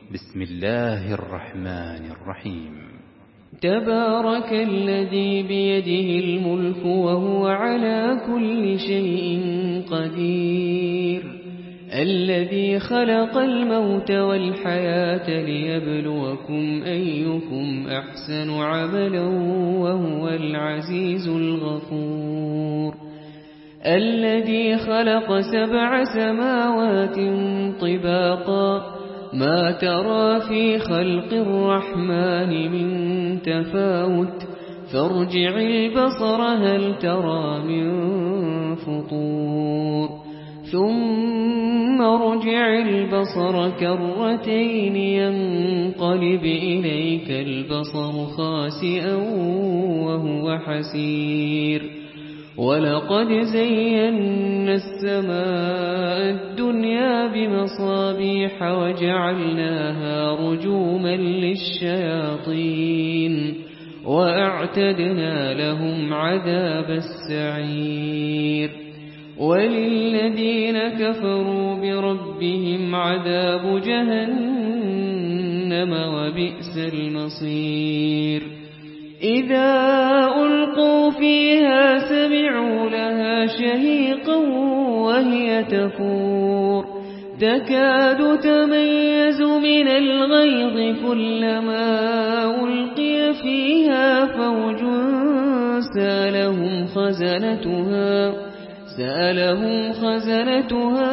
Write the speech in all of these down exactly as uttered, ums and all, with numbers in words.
بسم الله الرحمن الرحيم. تبارك الذي بيده الملك وهو على كل شيء قدير، الذي خلق الموت والحياة ليبلوكم أيكم أحسن عملا وهو العزيز الغفور، الذي خلق سبع سماوات طباقا ما ترى في خلق الرحمن من تفاوت فارجع البصر هل ترى من فطور ثم ارجع البصر كرتين ينقلب إليك البصر خاسئا وهو حسير، ولقد زينا السماء الدنيا بمصابيح وجعلناها رجوما للشياطين وأعتدنا لهم عذاب السعير، وللذين كفروا بربهم عذاب جهنم وبئس المصير. إذا ألقوا فيها سمعوا لها شهيقا وهي تفور تكاد تميز من الغيظ كلما ألقي فيها فوج سألهم خزنتها سألهم خزنتها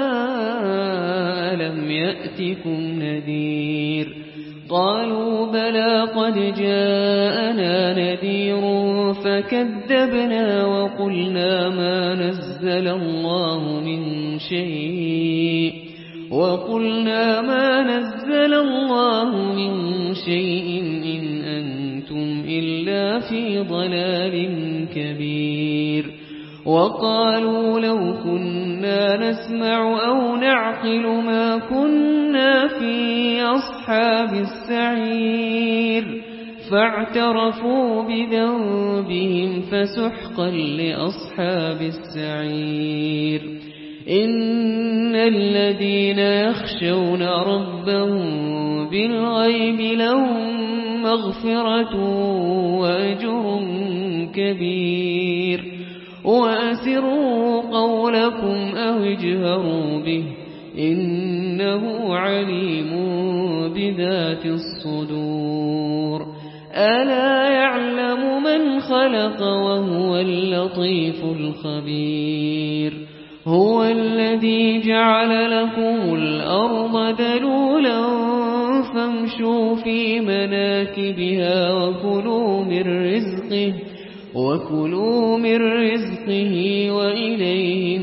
ألم يأتكم نذير؟ قالوا بلى قد جاءنا نذير فكذبنا وقلنا ما نزل الله من شيء وقلنا ما نزل الله من شيء إن أنتم إلا في ضلال كبير. وقالوا لو كنا نسمع أو نعقل ما كنا في أصحاب السعير فاعترفوا بذنبهم فسحقا لأصحاب السعير. إن الذين يخشون ربهم بالغيب لهم مغفرة وأجر كبير. وأسروا قولكم أو اجهروا به إنه عليم بذات الصدور. ألا يعلم من خلق وهو اللطيف الخبير. هو الذي جعل لكم الأرض ذلولا فامشوا في مناكبها وكلوا من رزقه وكلوا من رزقه وإليه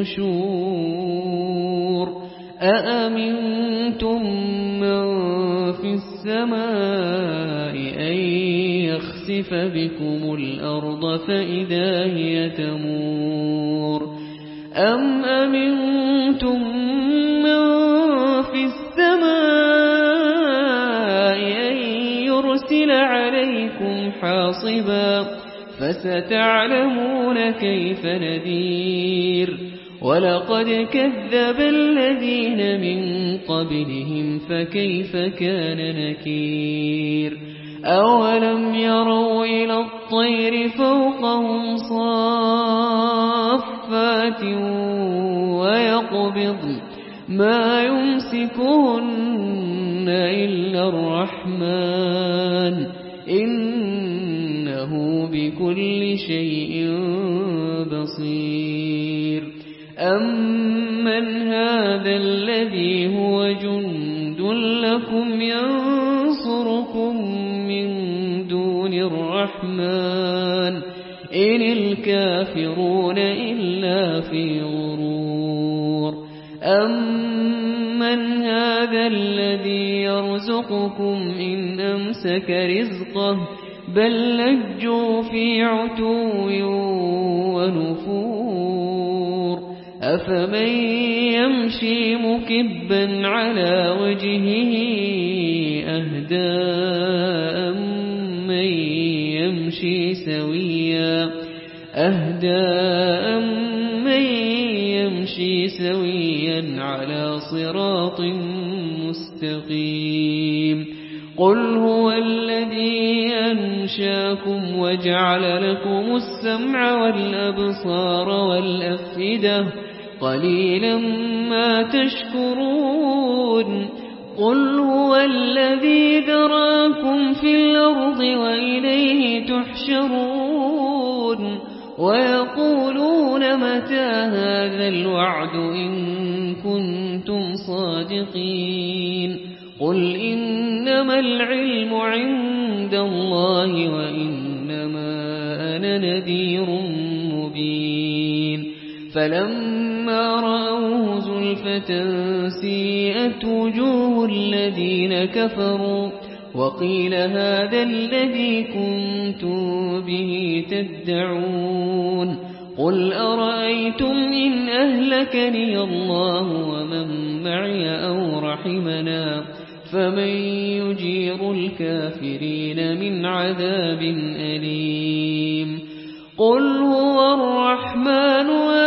النشور. أأمنتم من في السماء أن يخسف بكم الأرض فإذا هي تمور أم أمنتم من في السماء أن يرسل عليكم حاصبا فستعلمون كيف نذير. ولقد كذب الذين من قبلهم فكيف كان نكير. أولم يروا إلى الطير فوقهم صافات ويقبضن ما يمسكهن إلا الرحمن إنه بكل شيء بصير. أمن هذا الذي هو جند لكم ينصركم من دون الرحمن إن الكافرون إلا في غرور. أمن هذا الذي يرزقكم إن أمسك رزقه بل لجوا في عتو ونفور. أفمن يمشي مكبا على وجهه أهدى أمن يمشي سويا أهدى أمن يمشي سويا على صراط مستقيم. مستقيم قل هو الذي أنشاكم وجعل لكم السمع والأبصار والأفئدة قليلا ما تشكرون قل هو الذي ذراكم في الأرض وإليه تحشرون ويقولون متى هذا الوعد إن كنتم صادقين قل إنما العلم عند الله وإنما أنا نذير مبين فلما رأوه زلفة سيئت وجوه الذين كفروا وقيل هذا الذي كنتم به تدعون قل أرأيتم إن أهلكني الله ومن معي أو رحمنا فمن يجير الكافرين من عذاب أليم قل هو الرحمن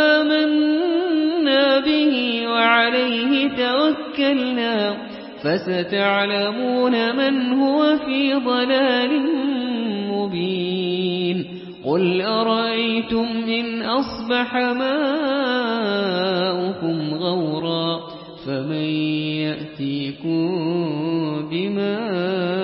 آمنا به وعليه توكلنا فستعلمون من هو في ضلال مبين قل أرأيتم إن أصبح ماؤكم غورا فمن يأتيكم بماء